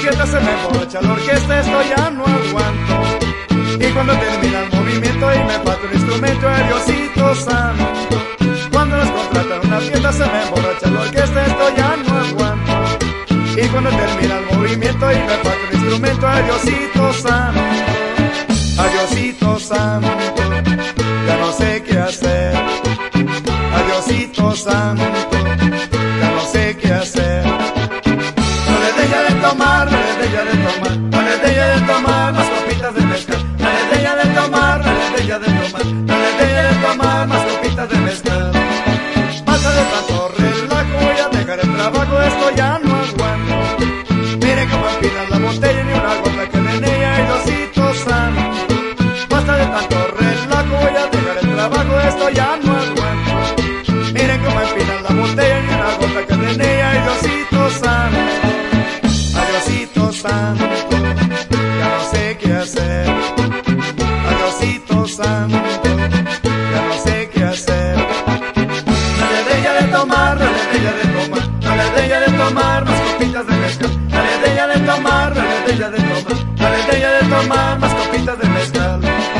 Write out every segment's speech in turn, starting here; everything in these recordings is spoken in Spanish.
fiesta se me emborracha la orquesta, esto ya no aguanto. Y cuando termina el movimiento y me falta un instrumento, el Diosito santo. Cuando nos contratan una fiesta se me emborracha la orquesta, esto ya no aguanto. Y cuando termina el movimiento y me falta un instrumento, el Diosito santo. Adiosito santo, ya no sé qué hacer. Adiosito santo, ya no sé qué hacer. No le dé ya de tomar, no le dé ya de tomar, no le dé ya de tomar más copitas de mezcal. No le dé ya de tomar, no le dé ya de tomar, no le dé ya de tomar más copitas de mezcal. Basta de tanto relajo, voy a dejar el trabajo, esto ya no aguanto. Miren cómo empinan la botella y ni una gota que en ella, y Diosito santo. Basta de tanto relajo, voy a dejar el trabajo, esto ya no aguanto. Miren cómo empinan la botella y una gota que en ella, y Diosito santo. Adiosito santo, ya no sé qué hacer. Adiosito santo, ya no sé qué hacer. No le dé ya de tomar, no le dé ya de tomar, no le dé ya de tomar más copitas de mezcal. No le dé ya de tomar, no le dé ya de tomar, no le dé ya de tomar más copitas de mezcal.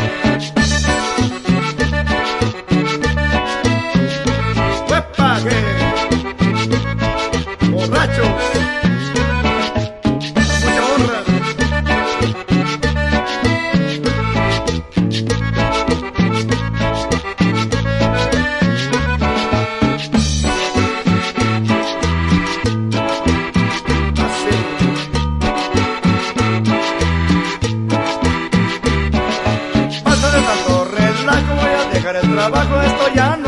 ¡Uepa! ¿Qué? ¡Borracho! ¡Mucha honra! Basta de tanto relajo, voy a dejar el trabajo, esto ya no